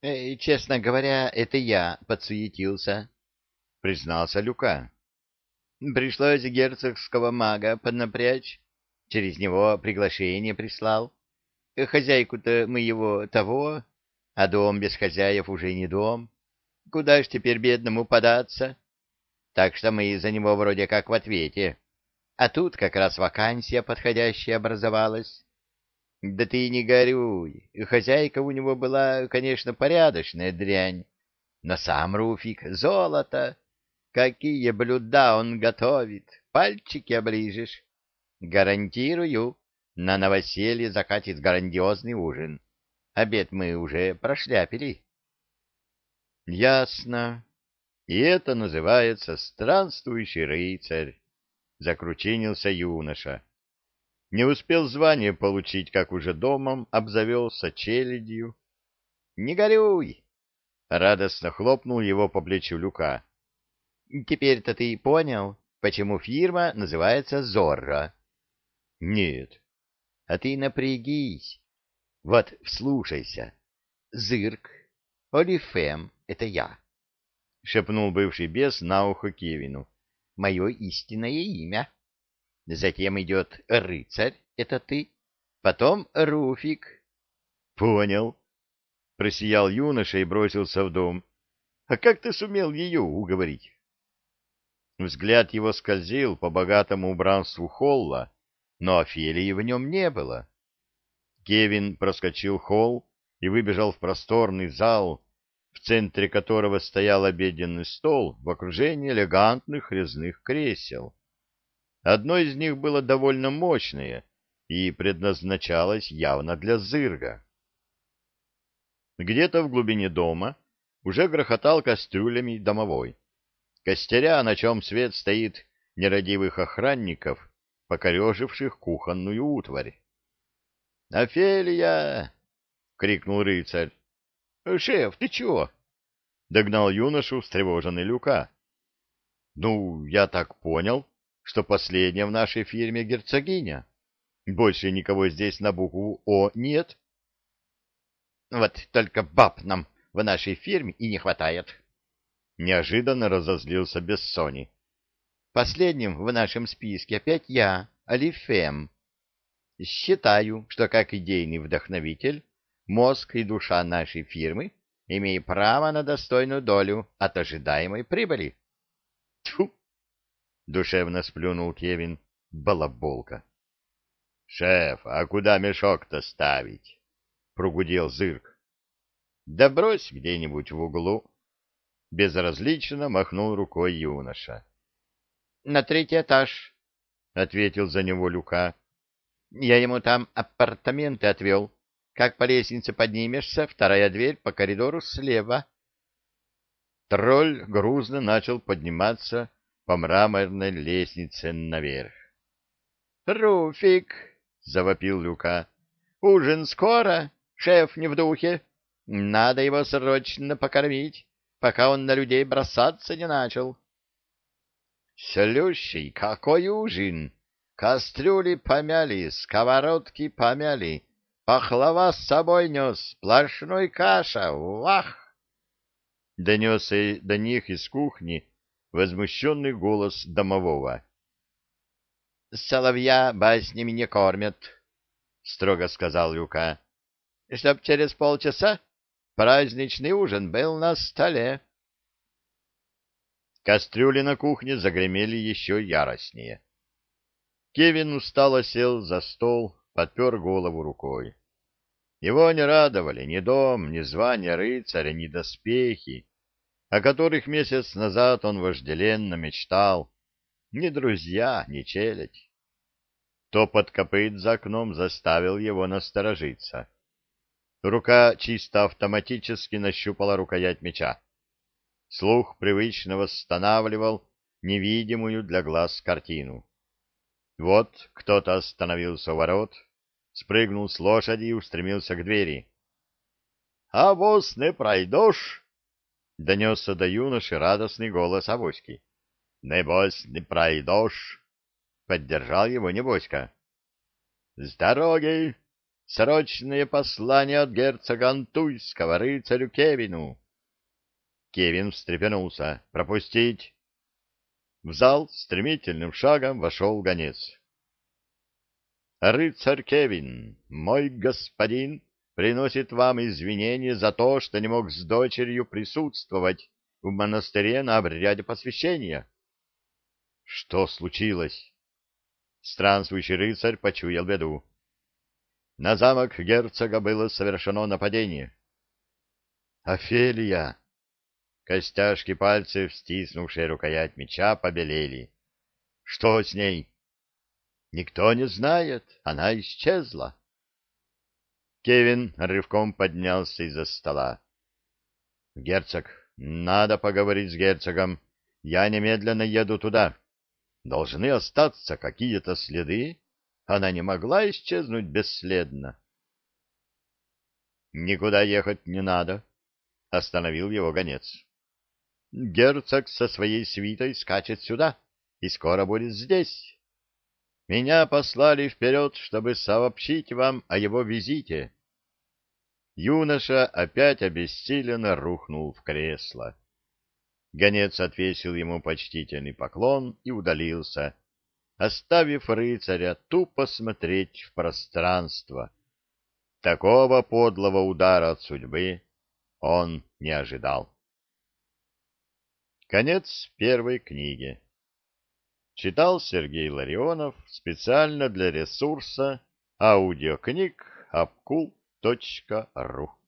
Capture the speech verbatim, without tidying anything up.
Э, честно говоря, это я подсуетился, — признался Люка. Пришлось герцогского мага поднапрячь. Через него приглашение прислал. Э, Хозяйку-то мы его того, а дом без хозяев уже не дом. Куда ж теперь бедному податься? Так что мы за него вроде как в ответе. А тут как раз вакансия подходящая образовалась. Да ты не горюй. Хозяйка у него была, конечно, порядочная дрянь. Но сам Руфик — золото. Какие блюда он готовит, пальчики оближешь. Гарантирую, на новоселье закатит грандиозный ужин. Обед мы уже прошляпили. Ясно. И это называется странствующий рыцарь, закручинился юноша. Не успел звание получить, как уже домом обзавелся челядью. Не горюй! Радостно хлопнул его по плечу Люка. Теперь-то ты понял, почему фирма называется Зорро? Нет. А ты напрягись. Вот, вслушайся. Зырк, Олифем — это я, — шепнул бывший бес на ухо Кевину. Мое истинное имя. Затем идет рыцарь — это ты. Потом Руфик. Понял. Просиял юноша и бросился в дом. А как ты сумел ее уговорить? Взгляд его скользил по богатому убранству холла, но Офелии в нем не было. Кевин проскочил холл и выбежал в просторный зал, в центре которого стоял обеденный стол в окружении элегантных резных кресел. Одно из них было довольно мощное и предназначалось явно для зырга. Где-то в глубине дома уже грохотал кастрюлями домовой, костеря, на чем свет стоит нерадивых охранников, покореживших кухонную утварь. «Офелия!» — крикнул рыцарь. «Шеф, ты чего?» — догнал юношу встревоженный Люка. «Ну, я так понял, что последняя в нашей фирме герцогиня. Больше никого здесь на букву «О» нет». «Вот только баб нам в нашей фирме и не хватает». Неожиданно разозлился Бессони. «Последним в нашем списке опять я, Алифем. Считаю, что как идейный вдохновитель, мозг и душа нашей фирмы имеют право на достойную долю от ожидаемой прибыли». «Тьфу!» — душевно сплюнул Кевин. «Балаболка». «Шеф, а куда мешок-то ставить?» — прогудел Зырк. «Да брось где-нибудь в углу». Безразлично махнул рукой юноша. «На третий этаж», — ответил за него Люка. «Я ему там апартаменты отвел. Как по лестнице поднимешься, вторая дверь по коридору слева». Тролль грузно начал подниматься по мраморной лестнице наверх. «Руфик!» — завопил Люка. «Ужин скоро? Шеф не в духе. Надо его срочно покормить, пока он на людей бросаться не начал». «Слющий, какой ужин! Кастрюли помяли, сковородки помяли, пахлава с собой нес, сплошной каша, вах!» Донесся до них из кухни возмущенный голос домового. «Соловья баснями не кормят», — строго сказал Люка, — «чтоб через полчаса праздничный ужин был на столе». Кастрюли на кухне загремели еще яростнее. Кевин устало сел за стол, подпер голову рукой. Его не радовали ни дом, ни звание рыцаря, ни доспехи, о которых месяц назад он вожделенно мечтал, ни друзья, ни челядь. Топот копыт за окном заставил его насторожиться. Рука чисто автоматически нащупала рукоять меча. Слух привычно восстанавливал невидимую для глаз картину. Вот кто-то остановился у ворот, спрыгнул с лошади и устремился к двери. — А воз не пройдешь? — донесся до юноши радостный голос Авоськи. — Небось, не пройдешь? — поддержал его Небоська. — С дороги! Срочное послание от герцога Антуйского рыцарю Кевину. Кевин встрепенулся. «Пропустить!» В зал стремительным шагом вошел гонец. «Рыцарь Кевин, мой господин, приносит вам извинения за то, что не мог с дочерью присутствовать в монастыре на обряде посвящения». «Что случилось?» Странствующий рыцарь почуял беду. На замок герцога было совершено нападение. «Офелия!» Костяшки пальцев, стиснувшие рукоять меча, побелели. «Что с ней?» «Никто не знает. Она исчезла». Кевин рывком поднялся из-за стола. «Герцог, надо поговорить с герцогом. Я немедленно еду туда. Должны остаться какие-то следы. Она не могла исчезнуть бесследно». «Никуда ехать не надо», — остановил его гонец. «Герцог со своей свитой скачет сюда и скоро будет здесь. Меня послали вперед, чтобы сообщить вам о его визите». Юноша опять обессиленно рухнул в кресло. Гонец отвесил ему почтительный поклон и удалился, оставив рыцаря тупо смотреть в пространство. Такого подлого удара от судьбы он не ожидал. Конец первой книги. Читал Сергей Ларионов специально для ресурса аудиокниг обкул точка ру.